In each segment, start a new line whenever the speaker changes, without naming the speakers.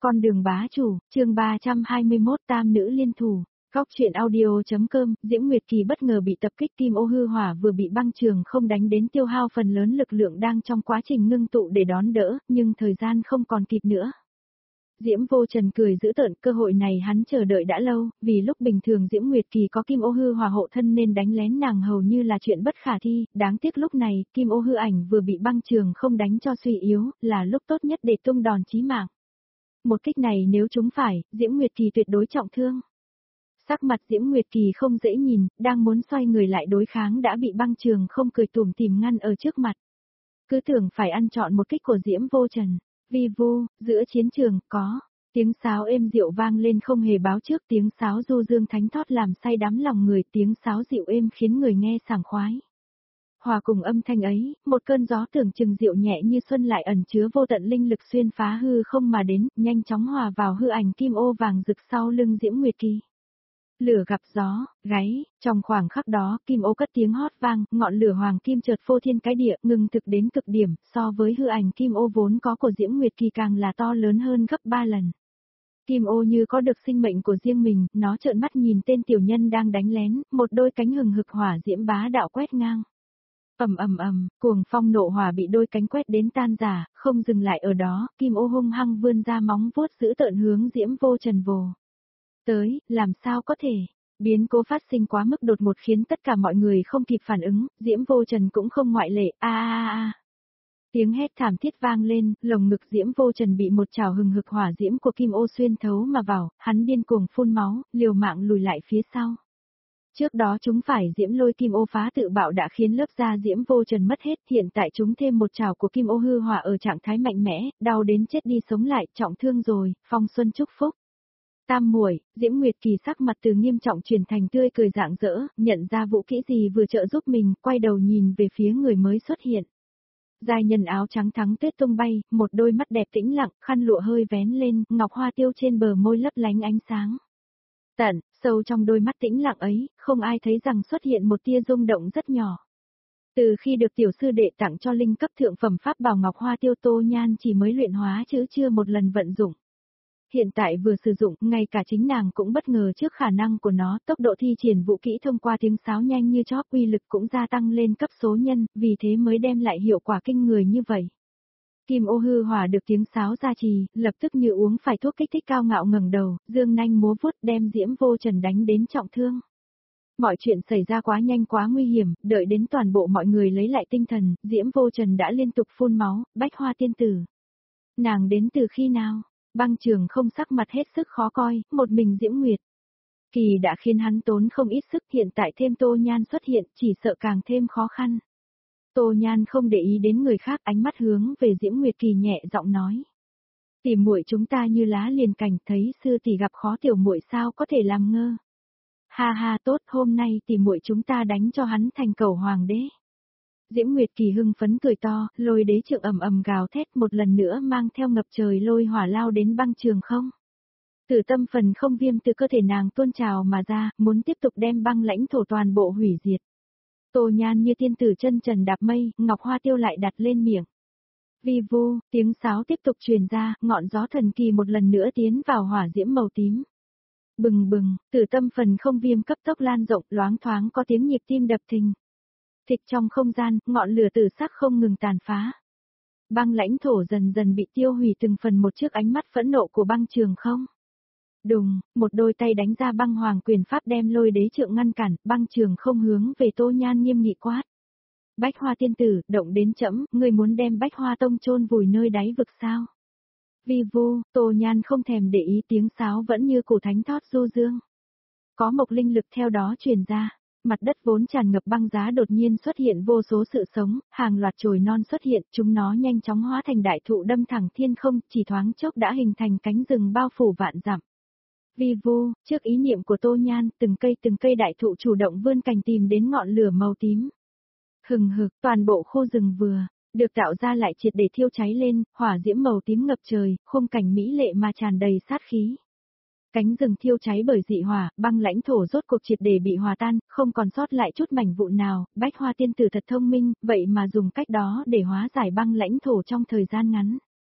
Con đường bá chủ, chương 321 tam nữ liên thủ. Góc truyện audio.com, Diễm Nguyệt Kỳ bất ngờ bị tập kích, kim ô hư hỏa vừa bị băng trường không đánh đến, tiêu hao phần lớn lực lượng đang trong quá trình ngưng tụ để đón đỡ, nhưng thời gian không còn kịp nữa. Diễm Vô Trần cười giễu tợn, cơ hội này hắn chờ đợi đã lâu, vì lúc bình thường Diễm Nguyệt Kỳ có kim ô hư hỏa hộ thân nên đánh lén nàng hầu như là chuyện bất khả thi, đáng tiếc lúc này, kim ô hư ảnh vừa bị băng trường không đánh cho suy yếu, là lúc tốt nhất để tung đòn chí mạng. Một kích này nếu trúng phải, Diễm Nguyệt Kỳ tuyệt đối trọng thương. Sắc mặt Diễm Nguyệt Kỳ không dễ nhìn, đang muốn xoay người lại đối kháng đã bị băng trường không cười tủm tỉm ngăn ở trước mặt. Cứ tưởng phải ăn trọn một kích của Diễm Vô Trần. Vi vu, giữa chiến trường, có tiếng sáo êm dịu vang lên không hề báo trước, tiếng sáo du dương thánh thót làm say đắm lòng người, tiếng sáo dịu êm khiến người nghe sảng khoái. Hòa cùng âm thanh ấy, một cơn gió tưởng chừng dịu nhẹ như xuân lại ẩn chứa vô tận linh lực xuyên phá hư không mà đến, nhanh chóng hòa vào hư ảnh kim ô vàng rực sau lưng Diễm Nguyệt Kỳ. Lửa gặp gió, gáy, trong khoảng khắc đó, kim ô cất tiếng hót vang, ngọn lửa hoàng kim chợt phô thiên cái địa, ngừng thực đến cực điểm, so với hư ảnh kim ô vốn có của Diễm Nguyệt Kỳ càng là to lớn hơn gấp 3 lần. Kim ô như có được sinh mệnh của riêng mình, nó trợn mắt nhìn tên tiểu nhân đang đánh lén, một đôi cánh hừng hực hỏa diễm bá đạo quét ngang. Ầm, cuồng phong nộ hỏa bị đôi cánh quét đến tan rã, không dừng lại ở đó, kim ô hung hăng vươn ra móng vuốt dữ tợn hướng Diễm Vô Trần vồ tới, làm sao có thể? Biến cố phát sinh quá mức đột ngột khiến tất cả mọi người không kịp phản ứng, Diễm Vô Trần cũng không ngoại lệ, a. Tiếng hét thảm thiết vang lên, lồng ngực Diễm Vô Trần bị một chảo hừng hực hỏa diễm của kim ô xuyên thấu mà vào, hắn điên cuồng phun máu, liều mạng lùi lại phía sau. Trước đó chúng phải diễm lôi kim ô phá tự bạo đã khiến lớp da Diễm Vô Trần mất hết, hiện tại chúng thêm một chảo của kim ô hư hỏa ở trạng thái mạnh mẽ, đau đến chết đi sống lại, trọng thương rồi, phong xuân chúc phúc. Tam muội, Diễm Nguyệt Kỳ sắc mặt từ nghiêm trọng chuyển thành tươi cười rạng rỡ, nhận ra vũ kỹ gì vừa trợ giúp mình, quay đầu nhìn về phía người mới xuất hiện. Giai nhân áo trắng thắng tuyết tung bay, một đôi mắt đẹp tĩnh lặng, khăn lụa hơi vén lên, ngọc hoa tiêu trên bờ môi lấp lánh ánh sáng. Tận, sâu trong đôi mắt tĩnh lặng ấy, không ai thấy rằng xuất hiện một tia rung động rất nhỏ. Từ khi được tiểu sư đệ tặng cho linh cấp thượng phẩm pháp bảo ngọc hoa tiêu, Tô Nhan chỉ mới luyện hóa chứ chưa một lần vận dụng. Hiện tại vừa sử dụng, ngay cả chính nàng cũng bất ngờ trước khả năng của nó, tốc độ thi triển vũ kỹ thông qua tiếng sáo nhanh như chóp, uy lực cũng gia tăng lên cấp số nhân, vì thế mới đem lại hiệu quả kinh người như vậy. Kim ô hư hỏa được tiếng sáo gia trì, lập tức như uống phải thuốc kích thích, cao ngạo ngẩng đầu, dương nanh múa vuốt đem Diễm Vô Trần đánh đến trọng thương. Mọi chuyện xảy ra quá nhanh quá nguy hiểm, đợi đến toàn bộ mọi người lấy lại tinh thần, Diễm Vô Trần đã liên tục phun máu, Bách Hoa tiên tử. Nàng đến từ khi nào? Băng trường không sắc mặt hết sức khó coi, một mình Diễm Nguyệt Kỳ đã khiến hắn tốn không ít sức, hiện tại thêm Tô Nhan xuất hiện, chỉ sợ càng thêm khó khăn. Tô Nhan không để ý đến người khác, ánh mắt hướng về Diễm Nguyệt Kỳ nhẹ giọng nói. Tỷ muội chúng ta như lá liền cành, thấy sư tỷ gặp khó tiểu muội sao có thể làm ngơ. Ha ha, tốt, hôm nay tỷ muội chúng ta đánh cho hắn thành cầu hoàng đế. Diễm Nguyệt Kỳ hưng phấn cười to, lôi đế trượng ầm ầm gào thét, một lần nữa mang theo ngập trời lôi hỏa lao đến băng trường không. Tử tâm phần không viêm từ cơ thể nàng tuôn trào mà ra, muốn tiếp tục đem băng lãnh thổ toàn bộ hủy diệt. Tô Nhan như tiên tử chân trần đạp mây, ngọc hoa tiêu lại đặt lên miệng. Vi vu, tiếng sáo tiếp tục truyền ra, ngọn gió thần kỳ một lần nữa tiến vào hỏa diễm màu tím. Bừng bừng, tử tâm phần không viêm cấp tốc lan rộng, loáng thoáng có tiếng nhịp tim đập thình thịch trong không gian, ngọn lửa tử sắc không ngừng tàn phá. Băng lãnh thổ dần dần bị tiêu hủy từng phần một trước ánh mắt phẫn nộ của băng trường không. Đùng, một đôi tay đánh ra băng hoàng quyền pháp đem lôi đế trượng ngăn cản, băng trường không hướng về Tô Nhan nghiêm nghị quát. Bách Hoa tiên tử, động đến trẫm, ngươi muốn đem Bách Hoa tông chôn vùi nơi đáy vực sao? Vi vu, Tô Nhan không thèm để ý, tiếng sáo vẫn như củ thánh thót du dương. Có mộc linh lực theo đó truyền ra. Mặt đất vốn tràn ngập băng giá đột nhiên xuất hiện vô số sự sống, hàng loạt chồi non xuất hiện, chúng nó nhanh chóng hóa thành đại thụ đâm thẳng thiên không, chỉ thoáng chốc đã hình thành cánh rừng bao phủ vạn dặm. Vi vu, trước ý niệm của Tô Nhan, từng cây đại thụ chủ động vươn cành tìm đến ngọn lửa màu tím. Hừng hực, toàn bộ khu rừng vừa được tạo ra lại triệt để thiêu cháy lên, hỏa diễm màu tím ngập trời, khung cảnh mỹ lệ mà tràn đầy sát khí. Cánh rừng thiêu cháy bởi dị hỏa, băng lãnh thổ rốt cuộc triệt để bị hòa tan, không còn sót lại chút mảnh vụn nào, Bách Hoa tiên tử thật thông minh, vậy mà dùng cách đó để hóa giải băng lãnh thổ trong thời gian ngắn.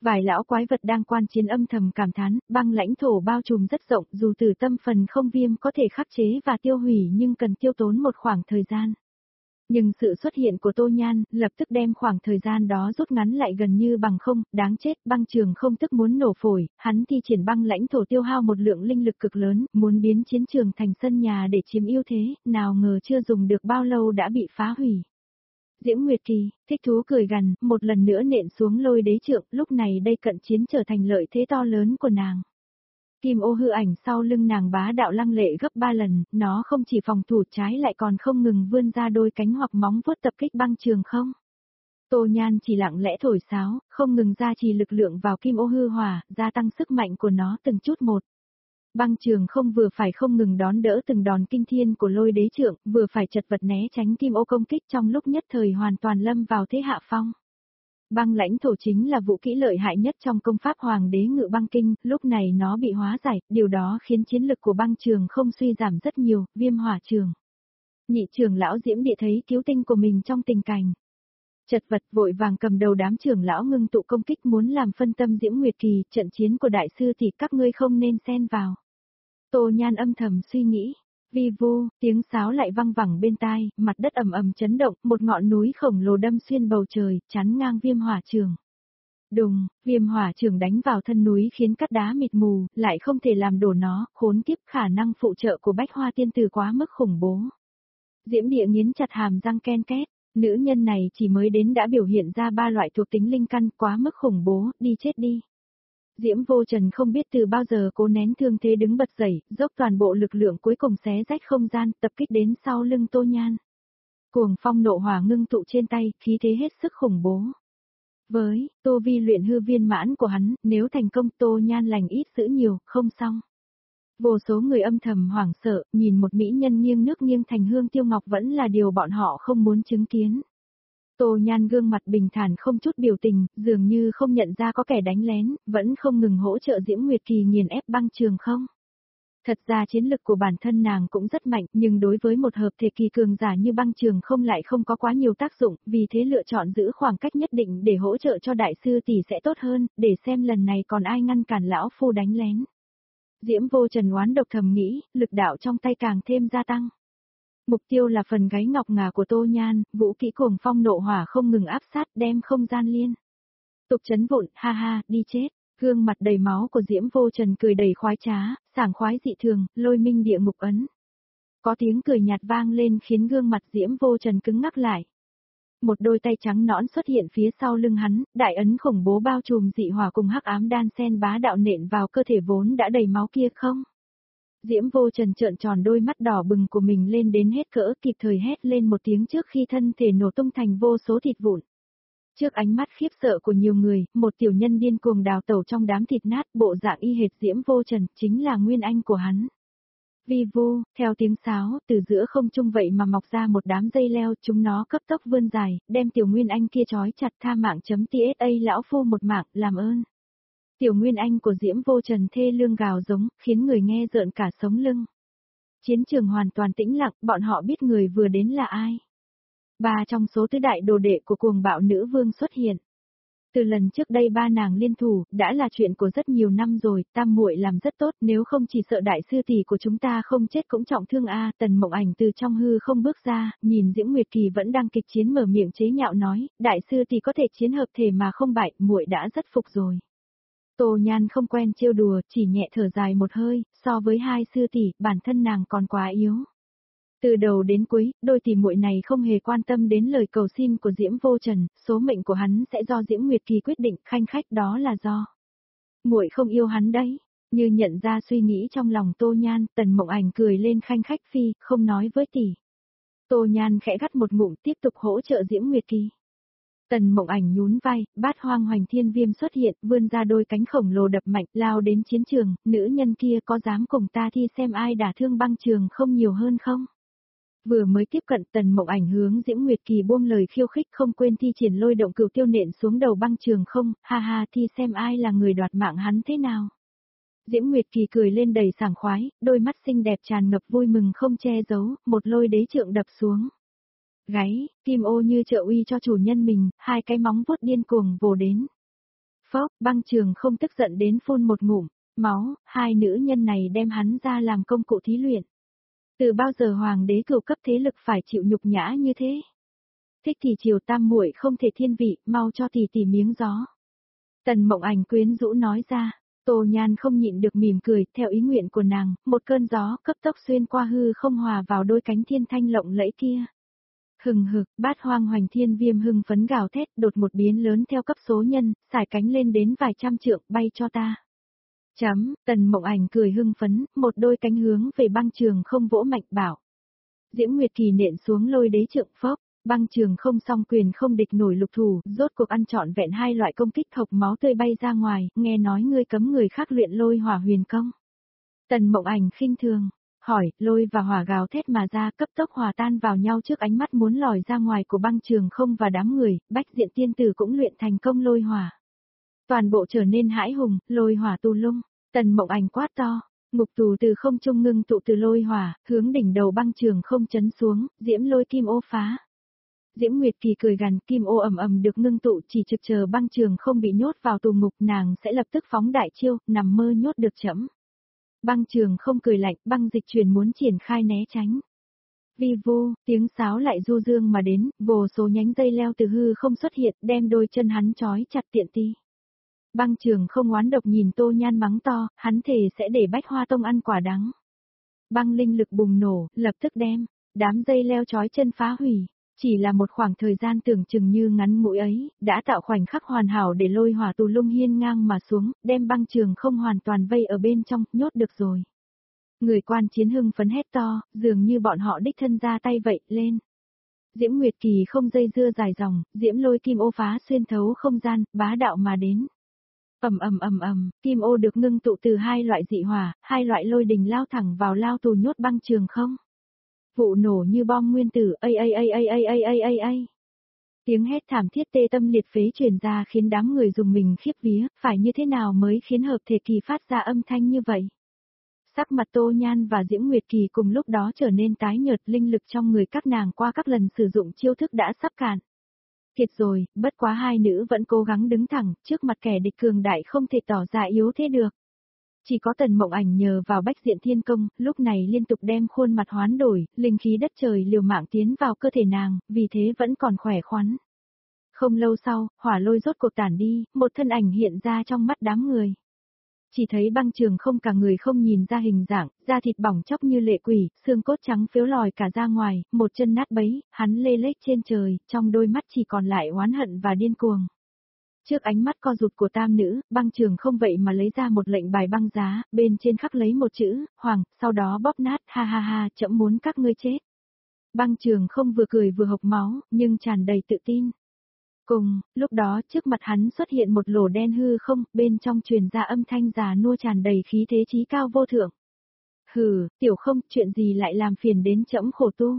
Vài lão quái vật đang quan chiến âm thầm cảm thán, băng lãnh thổ bao trùm rất rộng, dù từ tâm phần không viêm có thể khắc chế và tiêu hủy nhưng cần tiêu tốn một khoảng thời gian. Nhưng sự xuất hiện của Tô Nhan, lập tức đem khoảng thời gian đó rút ngắn lại gần như bằng không, đáng chết, băng trường không tức muốn nổ phổi, hắn thi triển băng lãnh thổ tiêu hao một lượng linh lực cực lớn, muốn biến chiến trường thành sân nhà để chiếm ưu thế, nào ngờ chưa dùng được bao lâu đã bị phá hủy. Diễm Nguyệt Kỳ, thích thú cười gằn, một lần nữa nện xuống lôi đế trượng, lúc này đây cận chiến trở thành lợi thế to lớn của nàng. Kim ô hư ảnh sau lưng nàng bá đạo lăng lệ gấp 3 lần, nó không chỉ phòng thủ trái lại còn không ngừng vươn ra đôi cánh hoặc móng vuốt tập kích băng trường không. Tô Nhan chỉ lặng lẽ thổi sáo, không ngừng gia trì lực lượng vào kim ô hư hỏa, gia tăng sức mạnh của nó từng chút một. Băng trường không vừa phải không ngừng đón đỡ từng đòn kinh thiên của lôi đế trượng, vừa phải chật vật né tránh kim ô công kích trong lúc nhất thời hoàn toàn lâm vào thế hạ phong. Băng lãnh thổ chính là vũ kỹ lợi hại nhất trong công pháp Hoàng đế Ngự Băng Kinh, lúc này nó bị hóa giải, điều đó khiến chiến lực của băng trường không suy giảm rất nhiều, Viêm Hỏa Trường. Nhị trưởng lão Diễm Địa thấy cứu tinh của mình trong tình cảnh. Chật vật vội vàng cầm đầu đám trưởng lão ngưng tụ công kích muốn làm phân tâm Diễm Nguyệt Kỳ, trận chiến của đại sư thì các ngươi không nên xen vào. Tô Nhan âm thầm suy nghĩ. Vi vu, tiếng sáo lại vang vẳng bên tai, mặt đất ầm ầm chấn động, một ngọn núi khổng lồ đâm xuyên bầu trời, chắn ngang Viêm Hỏa Trường. Đùng, Viêm Hỏa Trường đánh vào thân núi khiến cát đá mịt mù, lại không thể làm đổ nó, khốn kiếp, khả năng phụ trợ của Bách Hoa Tiên Tử quá mức khủng bố. Diễm Địa nghiến chặt hàm răng ken két, nữ nhân này chỉ mới đến đã biểu hiện ra 3 loại thuộc tính linh căn, quá mức khủng bố, đi chết đi. Diễm Vô Trần không biết từ bao giờ cố nén thương thế đứng bật dậy, dốc toàn bộ lực lượng cuối cùng xé rách không gian, tập kích đến sau lưng Tô Nhan. Cuồng phong nộ hỏa ngưng tụ trên tay, khí thế hết sức khủng bố. Với Tô Vi luyện hư viên mãn của hắn, nếu thành công Tô Nhan lành ít dữ nhiều, không xong. Vô số người âm thầm hoảng sợ, nhìn một mỹ nhân nghiêng nước nghiêng thành hương tiêu ngọc vẫn là điều bọn họ không muốn chứng kiến. Tô Nhan gương mặt bình thản không chút biểu tình, dường như không nhận ra có kẻ đánh lén, vẫn không ngừng hỗ trợ Diễm Nguyệt Kỳ nghiền ép băng trường không. Thật ra chiến lực của bản thân nàng cũng rất mạnh, nhưng đối với một hợp thể kỳ cường giả như băng trường không lại không có quá nhiều tác dụng, vì thế lựa chọn giữ khoảng cách nhất định để hỗ trợ cho đại sư tỷ sẽ tốt hơn, để xem lần này còn ai ngăn cản lão phu đánh lén. Diễm Vô Trần oán độc thầm nghĩ, lực đạo trong tay càng thêm gia tăng. Mục tiêu là phần gáy ngọc ngà của Tô Nhan, vũ kỹ cuồng phong nộ hỏa không ngừng áp sát đem không gian liên. Tục chấn vụn, ha ha, đi chết. Gương mặt đầy máu của Diễm Vô Trần cười đầy khoái trá, sảng khoái dị thường, lôi minh địa ngục ấn. Có tiếng cười nhạt vang lên khiến gương mặt Diễm Vô Trần cứng ngắc lại. Một đôi tay trắng nõn xuất hiện phía sau lưng hắn, đại ấn khủng bố bao trùm dị hỏa cùng hắc ám đan sen bá đạo nện vào cơ thể vốn đã đầy máu kia không. Diễm Vô Trần trợn tròn đôi mắt đỏ bừng của mình lên đến hết cỡ, kịp thời hét lên một tiếng trước khi thân thể nổ tung thành vô số thịt vụn. Trước ánh mắt khiếp sợ của nhiều người, một tiểu nhân điên cuồng đào tẩu trong đám thịt nát, bộ dạng y hệt Diễm Vô Trần, chính là nguyên anh của hắn. Vi vu, theo tiếng sáo, từ giữa không trung vậy mà mọc ra một đám dây leo, chúng nó cấp tốc vươn dài, đem tiểu nguyên anh kia trói chặt, tha mạng.tsa lão phu một mạng, làm ơn. Tiểu nguyên anh của Diễm Vô Trần thê lương gào giống, khiến người nghe rợn cả sống lưng. Chiến trường hoàn toàn tĩnh lặng, bọn họ biết người vừa đến là ai. 3 trong số tứ đại đồ đệ của cuồng bạo nữ vương xuất hiện. Từ lần trước đây 3 nàng liên thủ, đã là chuyện của rất nhiều năm rồi, tam muội làm rất tốt, nếu không chỉ sợ đại sư tỷ của chúng ta không chết cũng trọng thương a. Tần Mộng Ảnh từ trong hư không bước ra, nhìn Diễm Nguyệt Kỳ vẫn đang kịch chiến mở miệng chế nhạo nói, đại sư tỷ có thể chiến hợp thể mà không bại, muội đã rất phục rồi. Tô Nhan không quen trêu đùa, chỉ nhẹ thở dài một hơi, so với 2 sư tỷ, bản thân nàng còn quá yếu. Từ đầu đến cuối, đôi tỷ muội này không hề quan tâm đến lời cầu xin của Diễm Vô Trần, số mệnh của hắn sẽ do Diễm Nguyệt Kỳ quyết định, khanh khách đó là do. Muội không yêu hắn đấy. Như nhận ra suy nghĩ trong lòng Tô Nhan, Tần Mộng Ảnh cười lên khanh khách phi, không nói với tỷ. Tô Nhan khẽ gắt một ngụm tiếp tục hỗ trợ Diễm Nguyệt Kỳ. Tần Mộng Ảnh nhún vai, Bát Hoang Hoành Thiên Viêm xuất hiện, vươn ra đôi cánh khổng lồ đập mạnh, lao đến chiến trường, nữ nhân kia có dám cùng ta thi xem ai đả thương băng trường không nhiều hơn không? Vừa mới tiếp cận Tần Mộng Ảnh hướng Diễm Nguyệt Kỳ buông lời khiêu khích không quên thi triển lôi động cửu tiêu nện xuống đầu băng trường không, ha ha thi xem ai là người đoạt mạng hắn thế nào. Diễm Nguyệt Kỳ cười lên đầy sảng khoái, đôi mắt xinh đẹp tràn ngập vui mừng không che giấu, một lôi đế trượng đập xuống. Gáy, Kim Ô như trợ uy cho chủ nhân mình, 2 cái móng vuốt điên cuồng vồ đến. Phốc, Băng Trường không tức giận đến phun một ngụm máu, hai nữ nhân này đem hắn ra làm công cụ thí luyện. Từ bao giờ hoàng đế cửu cấp thế lực phải chịu nhục nhã như thế? Thích thì chiều tam muội không thể thiên vị, mau cho tỷ tỷ miếng gió. Tần Mộng Ảnh quyến rũ nói ra. Tô Nhan không nhịn được mỉm cười, theo ý nguyện của nàng, một cơn gió cấp tốc xuyên qua hư không hòa vào đôi cánh thiên thanh lộng lẫy kia. Hừng hực, bát hoang hoành thiên viêm hưng phấn gào thét, đột một biến lớn theo cấp số nhân, xải cánh lên đến vài trăm trượng, bay cho ta. Tần Mộng Ảnh cười hưng phấn, một đôi cánh hướng về Băng Trường không vỗ mạnh bảo. Diễm Nguyệt Kỳ nện xuống lôi đế trượng phốc. Băng Trường không song quyền không địch nổi lục thủ, rốt cuộc ăn trọn vẹn hai loại công kích thộc máu tươi bay ra ngoài, nghe nói ngươi cấm người khác luyện lôi hỏa huyền công. Tần Mộng Ảnh khinh thường, hỏi, lôi và hỏa gào thét mà ra cấp tốc hòa tan vào nhau trước ánh mắt muốn lòi ra ngoài của Băng Trường không và đám người, Bách Diện tiên tử cũng luyện thành công lôi hỏa. Toàn bộ trở nên hãi hùng, lôi hỏa tù lung, Tần Mộng Ảnh quát to. Ngục tù từ không trung ngưng tụ từ lôi hỏa, hướng đỉnh đầu Băng Trường không chấn xuống, diễm lôi kim ô phá. Diễm Nguyệt Kỳ cười gằn, kim ô ầm ầm được ngưng tụ, chỉ trực chờ Băng Trường không bị nhốt vào tù ngục, nàng sẽ lập tức phóng đại chiêu, nằm mơ nhốt được chẫm. Băng Trường không cười lạnh, băng dịch truyền muốn triển khai né tránh. Vi vu, tiếng sáo lại du dương mà đến, vô số nhánh dây leo từ hư không xuất hiện, đem đôi chân hắn trói chặt tiện ti. Băng Trường không oán độc nhìn Tô Nhan mắng to, hắn thề sẽ để Bách Hoa Tông ăn quả đắng. Băng linh lực bùng nổ, lập tức đem đám dây leo trói chân phá hủy. Chỉ là một khoảng thời gian tưởng chừng như ngắn ngủi ấy, đã tạo khoảnh khắc hoàn hảo để lôi hỏa tù lung hiên ngang mà xuống, đem Băng Trường không hoàn toàn vây ở bên trong, nhốt được rồi. Người quan chiến hưng phấn hét to, dường như bọn họ đích thân ra tay vậy, lên. Diễm Nguyệt Kỳ không dây dưa dài dòng, diễm lôi kim ô phá xuyên thấu không gian, bá đạo mà đến. Kim ô được ngưng tụ từ hai loại dị hỏa, hai loại lôi đình lao thẳng vào lao tù nhốt Băng Trường không. Vụ nổ như bom nguyên tử, ai. Tiếng hét thảm thiết tê tâm liệt phế truyền ra khiến đám người dùng mình khiếp vía, phải như thế nào mới khiến hợp thể kỳ phát ra âm thanh như vậy. Sắc mặt Tô Nhan và Diễm Nguyệt Kỳ cùng lúc đó trở nên tái nhợt, linh lực trong người các nàng qua các lần sử dụng chiêu thức đã sắp cạn. Kiệt rồi, bất quá hai nữ vẫn cố gắng đứng thẳng, trước mặt kẻ địch cường đại không thể tỏ ra yếu thế được. Chỉ có Tần Mộng Ảnh nhờ vào Bách Diện Thiên Công, lúc này liên tục đem khuôn mặt hoán đổi, linh khí đất trời liều mạng tiến vào cơ thể nàng, vì thế vẫn còn khỏe khoắn. Không lâu sau, hỏa lôi rốt cuộc tản đi, một thân ảnh hiện ra trong mắt đám người. Chỉ thấy Băng Trường không cả người không nhìn ra hình dạng, da thịt bỏng chóc như lệ quỷ, xương cốt trắng phếu lòi cả ra ngoài, một chân nát bấy, hắn lê lết trên trời, trong đôi mắt chỉ còn lại oán hận và điên cuồng. Trước ánh mắt co rụt của tam nữ, Băng Trường không vậy mà lấy ra một lệnh bài băng giá, bên trên khắc lấy một chữ, hoàng, sau đó bóp nát, ha ha ha, trẫm muốn các ngươi chết. Băng Trường không vừa cười vừa hộc máu, nhưng tràn đầy tự tin. Cùng, lúc đó trước mặt hắn xuất hiện một lỗ đen hư không, bên trong truyền ra âm thanh già nua tràn đầy khí thế chí cao vô thượng. Hừ, tiểu không, chuyện gì lại làm phiền đến trẫm khổ tu.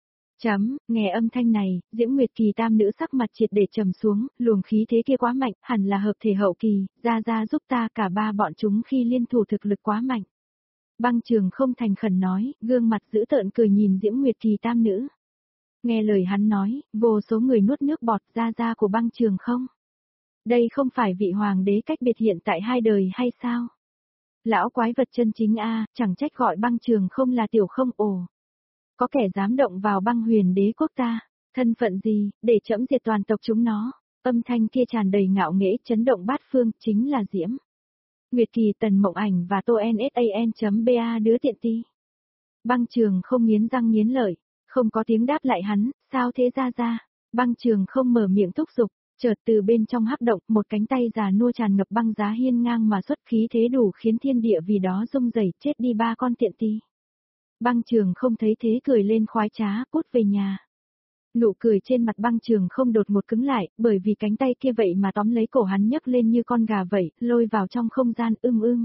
Nghe âm thanh này, Diễm Nguyệt Kỳ tam nữ sắc mặt triệt để trầm xuống, luồng khí thế kia quá mạnh, hẳn là hợp thể hậu kỳ, ra giúp ta, cả ba bọn chúng khi liên thủ thực lực quá mạnh. Băng Trường không thành khẩn nói, gương mặt dữ tợn cười nhìn Diễm Nguyệt Kỳ tam nữ. Nghe lời hắn nói, vô số người nuốt nước bọt ra của Băng Trường không. Đây không phải vị hoàng đế cách biệt hiện tại hai đời hay sao? Lão quái vật chân chính a, chẳng trách gọi Băng Trường không là tiểu không ồ. Có kẻ dám động vào Băng Huyền đế quốc ta, thân phận gì, để trẫm diệt toàn tộc chúng nó. Âm thanh kia tràn đầy ngạo nghễ chấn động bát phương, chính là Diễm Nguyệt Kỳ, Tần Mộng Ảnh và Tô NSAN.ba đứa tiện ti. Băng Trường không nghiến răng nghiến lợi, không có tiếng đáp lại hắn, sao thế ra. Băng Trường không mở miệng thúc giục, chợt từ bên trong hắc động, một cánh tay già nua tràn ngập băng giá hiên ngang mà xuất khí thế đủ khiến thiên địa vì đó rung rẩy, chết đi ba con tiện ti. Băng Trường không thấy thế cười lên khoái trá, cút về nhà. Nụ cười trên mặt Băng Trường không đột ngột cứng lại, bởi vì cánh tay kia vậy mà tóm lấy cổ hắn nhấc lên như con gà vậy, lôi vào trong không gian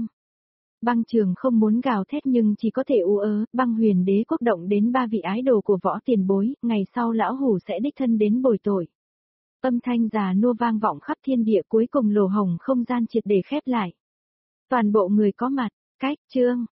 Băng Trường không muốn gào thét nhưng chỉ có thể ú ớ, Băng Huyền đế quốc động đến ba vị ái đồ của võ tiền bối, ngày sau lão hủ sẽ đích thân đến bồi tội. Âm thanh già nua vang vọng khắp thiên địa, cuối cùng lỗ hổng không gian triệt để khép lại. Toàn bộ người có mặt, cách, chương